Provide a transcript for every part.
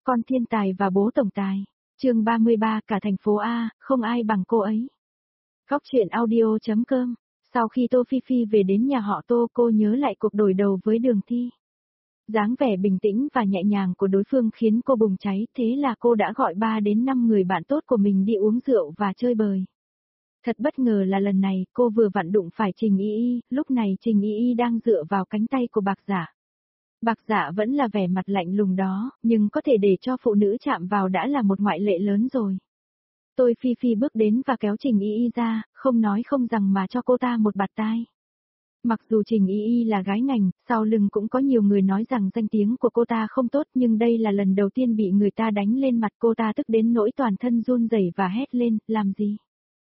Con thiên tài và bố tổng tài. Chương 33, cả thành phố A, không ai bằng cô ấy. Góc truyện audio.com. Sau khi Tô Phi Phi về đến nhà họ Tô, cô nhớ lại cuộc đối đầu với Đường Thi. Dáng vẻ bình tĩnh và nhẹ nhàng của đối phương khiến cô bùng cháy, thế là cô đã gọi 3 đến 5 người bạn tốt của mình đi uống rượu và chơi bời. Thật bất ngờ là lần này, cô vừa vặn đụng phải Trình Y Y, lúc này Trình Y Y đang dựa vào cánh tay của Bạc Dạ. Bạc Dạ vẫn là vẻ mặt lạnh lùng đó, nhưng có thể để cho phụ nữ chạm vào đã là một ngoại lệ lớn rồi. Tô Phi Phi bước đến và kéo Trình Y Y ra, không nói không rằng mà cho cô ta một bạt tai. Mặc dù Trình Y Y là gái ngành, sau lưng cũng có nhiều người nói rằng danh tiếng của cô ta không tốt, nhưng đây là lần đầu tiên bị người ta đánh lên mặt, cô ta tức đến nỗi toàn thân run rẩy và hét lên, làm gì?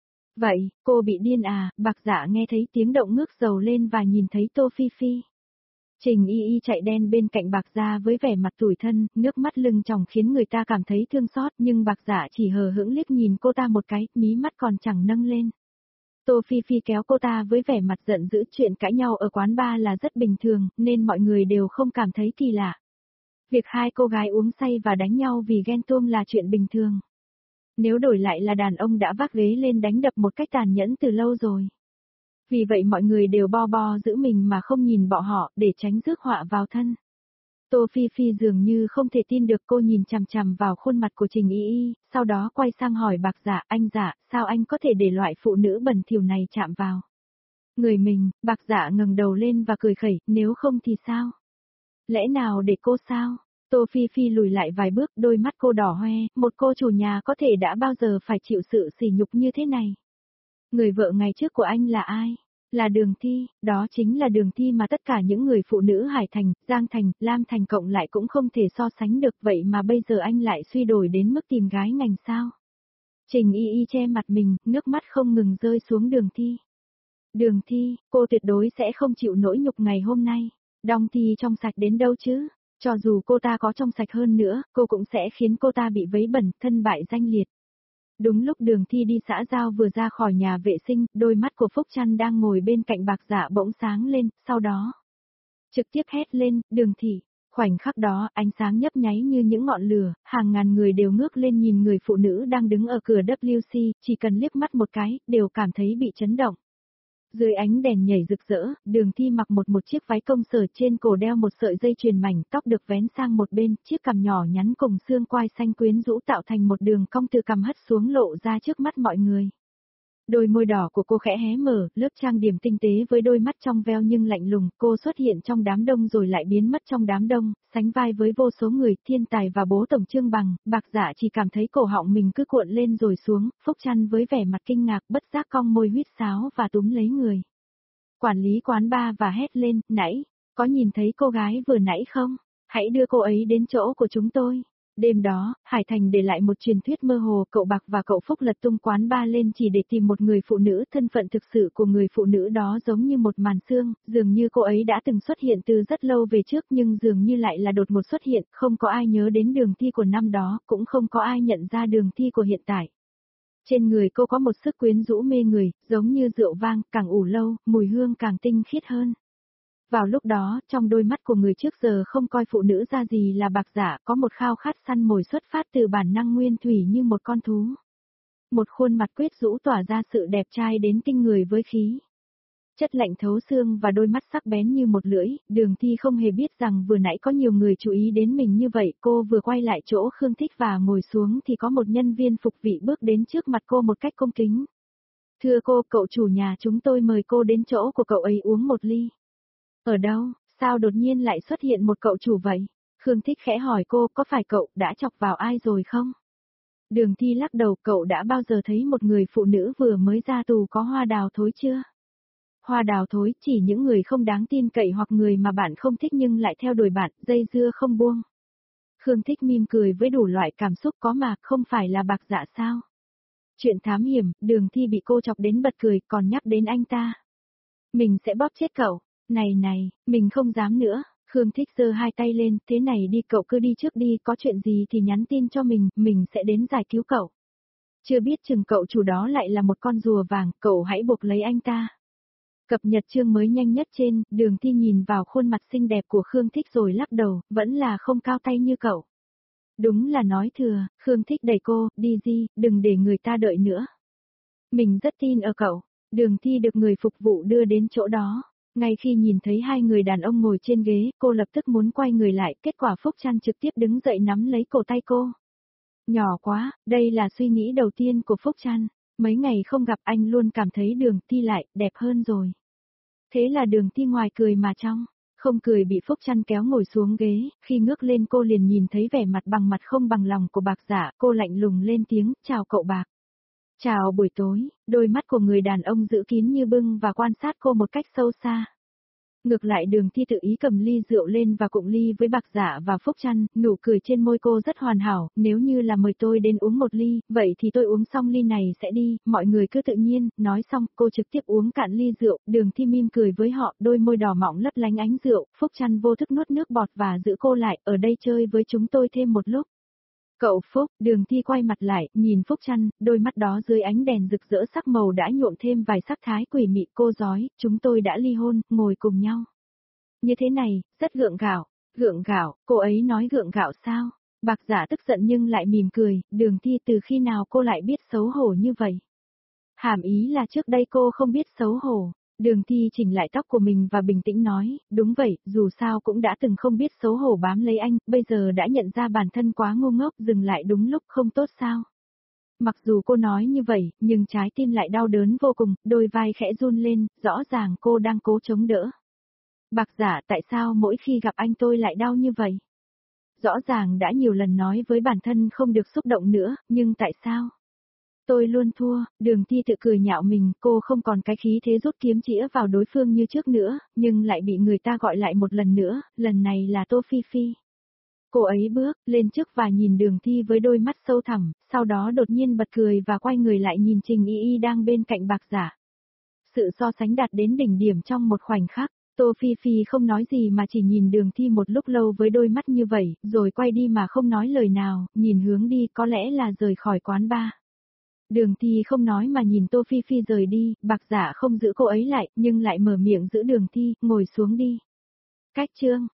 Vậy, cô bị điên à? Bạc Dạ nghe thấy tiếng động ngước dầu lên và nhìn thấy Tô Phi Phi. Trình Y Y chạy đen bên cạnh Bạc Dạ với vẻ mặt tủi thân, nước mắt lưng tròng khiến người ta cảm thấy thương xót, nhưng Bạc Dạ chỉ hờ hững liếc nhìn cô ta một cái, mí mắt còn chẳng nâng lên. Tô Phi Phi kéo cô ta với vẻ mặt giận dữ, chuyện cãi nhau ở quán bar là rất bình thường, nên mọi người đều không cảm thấy kỳ lạ. Việc hai cô gái uống say và đánh nhau vì ghen tuông là chuyện bình thường. Nếu đổi lại là đàn ông đã vác ghế lên đánh đập một cách tàn nhẫn từ lâu rồi. Vì vậy mọi người đều bo bo giữ mình mà không nhìn bọn họ để tránh rước họa vào thân. Tô Phi Phi dường như không thể tin được, cô nhìn chằm chằm vào khuôn mặt của Trình Y Y, sau đó quay sang hỏi Bạc Dạ, anh Dạ, sao anh có thể để loại phụ nữ bẩn thỉu này chạm vào người mình? Bạc Dạ ngẩng đầu lên và cười khẩy, nếu không thì sao? Lẽ nào để cô sao? Tô Phi Phi lùi lại vài bước, đôi mắt cô đỏ hoe, một cô chủ nhà có thể đã bao giờ phải chịu sự sỉ nhục như thế này? Người vợ ngày trước của anh là ai? Là Đường Thi, đó chính là Đường Thi mà tất cả những người phụ nữ Hải Thành, Giang Thành, Lam Thành cộng lại cũng không thể so sánh được, vậy mà bây giờ anh lại suy đổi đến mức tìm gái ngành sao? Trình Y Y che mặt mình, nước mắt không ngừng rơi xuống Đường Thi. Đường Thi, cô tuyệt đối sẽ không chịu nỗi nhục ngày hôm nay. Đong Thi trong sạch đến đâu chứ? Cho dù cô ta có trong sạch hơn nữa, cô cũng sẽ khiến cô ta bị vấy bẩn, thân bại danh liệt. Đúng lúc Đường Thi đi xã giao vừa ra khỏi nhà vệ sinh, đôi mắt của Phúc Trăn đang ngồi bên cạnh Bạc Dạ bỗng sáng lên, sau đó trực tiếp hét lên, Đường Thị. Khoảnh khắc đó, ánh sáng nhấp nháy như những ngọn lửa, hàng ngàn người đều ngước lên nhìn người phụ nữ đang đứng ở cửa WC, chỉ cần liếc mắt một cái, đều cảm thấy bị chấn động. Dưới ánh đèn nhảy rực rỡ, Đường Thi mặc một chiếc váy công sở, trên cổ đeo một sợi dây chuyền mảnh, tóc được vén sang một bên, chiếc cằm nhỏ nhắn cùng xương quai xanh quyến rũ tạo thành một đường cong từ cằm hất xuống lộ ra trước mắt mọi người. Đôi môi đỏ của cô khẽ hé mở, lớp trang điểm tinh tế với đôi mắt trong veo nhưng lạnh lùng, cô xuất hiện trong đám đông rồi lại biến mất trong đám đông, sánh vai với vô số người, thiên tài và bố tổng Trương Bằng. Bạc Dạ chỉ cảm thấy cổ họng mình cứ cuộn lên rồi xuống, Phúc Trăn với vẻ mặt kinh ngạc bất giác cong môi huýt sáo và túm lấy người quản lý quán bar và hét lên, nãy, có nhìn thấy cô gái vừa nãy không? Hãy đưa cô ấy đến chỗ của chúng tôi. Đêm đó, Hải Thành để lại một truyền thuyết mơ hồ, cậu Bạc và cậu Phúc lật tung quán bar lên chỉ để tìm một người phụ nữ, thân phận thực sự của người phụ nữ đó giống như một màn sương, dường như cô ấy đã từng xuất hiện từ rất lâu về trước nhưng dường như lại là đột ngột xuất hiện, không có ai nhớ đến Đường Thi của năm đó, cũng không có ai nhận ra Đường Thi của hiện tại. Trên người cô có một sức quyến rũ mê người, giống như rượu vang, càng ủ lâu, mùi hương càng tinh khiết hơn. Vào lúc đó, trong đôi mắt của người trước giờ không coi phụ nữ ra gì là Bạc Dạ, có một khao khát săn mồi xuất phát từ bản năng nguyên thủy như một con thú. Một khuôn mặt quyến rũ tỏa ra sự đẹp trai đến kinh người với khí chất lạnh thấu xương và đôi mắt sắc bén như một lưỡi. Đường Thi không hề biết rằng vừa nãy có nhiều người chú ý đến mình như vậy, cô vừa quay lại chỗ Khương Thích và ngồi xuống thì có một nhân viên phục vị bước đến trước mặt cô một cách cung kính. Thưa cô, cậu chủ nhà chúng tôi mời cô đến chỗ của cậu ấy uống một ly. Ở đâu, sao đột nhiên lại xuất hiện một cậu chủ vậy? Khương Thích khẽ hỏi cô, có phải cậu đã chọc vào ai rồi không? Đường Thi lắc đầu, cậu đã bao giờ thấy một người phụ nữ vừa mới ra tù có hoa đào thối chưa? Hoa đào thối chỉ những người không đáng tin cậy hoặc người mà bạn không thích nhưng lại theo đuổi bạn, dây dưa không buông. Khương Thích mỉm cười với đủ loại cảm xúc, có mà, không phải là Bạc Dạ sao? Chuyện thám hiểm, Đường Thi bị cô chọc đến bật cười, còn nhắc đến anh ta. Mình sẽ bóp chết cậu. Này, mình không dám nữa. Khương Thích giơ hai tay lên, thế này đi, cậu cứ đi trước đi, có chuyện gì thì nhắn tin cho mình sẽ đến giải cứu cậu. Chưa biết chừng cậu chủ đó lại là một con rùa vàng, cậu hãy buộc lấy anh ta. Cập nhật chương mới nhanh nhất trên, Đường Thi nhìn vào khuôn mặt xinh đẹp của Khương Thích rồi lắc đầu, vẫn là không cao tay như cậu. Đúng là nói thừa, Khương Thích đẩy cô, đi Di, đừng để người ta đợi nữa. Mình rất tin ở cậu. Đường Thi được người phục vụ đưa đến chỗ đó. Ngay khi nhìn thấy hai người đàn ông ngồi trên ghế, cô lập tức muốn quay người lại, kết quả Phúc Trăn trực tiếp đứng dậy nắm lấy cổ tay cô. Nhỏ quá, đây là suy nghĩ đầu tiên của Phúc Trăn. Mấy ngày không gặp anh luôn cảm thấy Đường Thi lại, đẹp hơn rồi. Thế là Đường Thi ngoài cười mà trong, không cười bị Phúc Trăn kéo ngồi xuống ghế, khi ngước lên cô liền nhìn thấy vẻ mặt bằng mặt không bằng lòng của Bạc Giả, cô lạnh lùng lên tiếng, chào cậu Bạc. Chào buổi tối, đôi mắt của người đàn ông giữ kín như bưng và quan sát cô một cách sâu xa. Ngược lại Đường Thi tự ý cầm ly rượu lên và cụng ly với Bạc Giả và Phúc Trăn, nụ cười trên môi cô rất hoàn hảo, nếu như là mời tôi đến uống một ly, vậy thì tôi uống xong ly này sẽ đi, mọi người cứ tự nhiên, nói xong, cô trực tiếp uống cạn ly rượu, Đường Thi mỉm cười với họ, đôi môi đỏ mọng lấp lánh ánh rượu, Phúc Trăn vô thức nuốt nước bọt và giữ cô lại, ở đây chơi với chúng tôi thêm một lúc. Cậu Phúc, Đường Thi quay mặt lại, nhìn Phúc Trăn, đôi mắt đó dưới ánh đèn rực rỡ sắc màu đã nhuộm thêm vài sắc thái quỷ mị cô giói, chúng tôi đã ly hôn, ngồi cùng nhau. Như thế này, rất gượng gạo, cô ấy nói gượng gạo sao? Bạc Giả tức giận nhưng lại mỉm cười, Đường Thi từ khi nào cô lại biết xấu hổ như vậy? Hàm ý là trước đây cô không biết xấu hổ. Đường Thi chỉnh lại tóc của mình và bình tĩnh nói, đúng vậy, dù sao cũng đã từng không biết xấu hổ bám lấy anh, bây giờ đã nhận ra bản thân quá ngu ngốc, dừng lại đúng lúc không tốt sao. Mặc dù cô nói như vậy, nhưng trái tim lại đau đớn vô cùng, đôi vai khẽ run lên, rõ ràng cô đang cố chống đỡ. Bạc Giả, tại sao mỗi khi gặp anh tôi lại đau như vậy? Rõ ràng đã nhiều lần nói với bản thân không được xúc động nữa, nhưng tại sao? Tôi luôn thua, Đường Thi tự cười nhạo mình, cô không còn cái khí thế rút kiếm chĩa vào đối phương như trước nữa, nhưng lại bị người ta gọi lại một lần nữa, lần này là Tô Phi Phi. Cô ấy bước lên trước và nhìn Đường Thi với đôi mắt sâu thẳm, sau đó đột nhiên bật cười và quay người lại nhìn Trình Y Y đang bên cạnh Bạc Giả. Sự so sánh đạt đến đỉnh điểm trong một khoảnh khắc. Tô Phi Phi không nói gì mà chỉ nhìn Đường Thi một lúc lâu với đôi mắt như vậy, rồi quay đi mà không nói lời nào, nhìn hướng đi có lẽ là rời khỏi quán bar. Đường Thi không nói mà nhìn Tô Phi Phi rời đi, Bạc Giả không giữ cô ấy lại, nhưng lại mở miệng giữ Đường Thi, ngồi xuống đi. Cách chương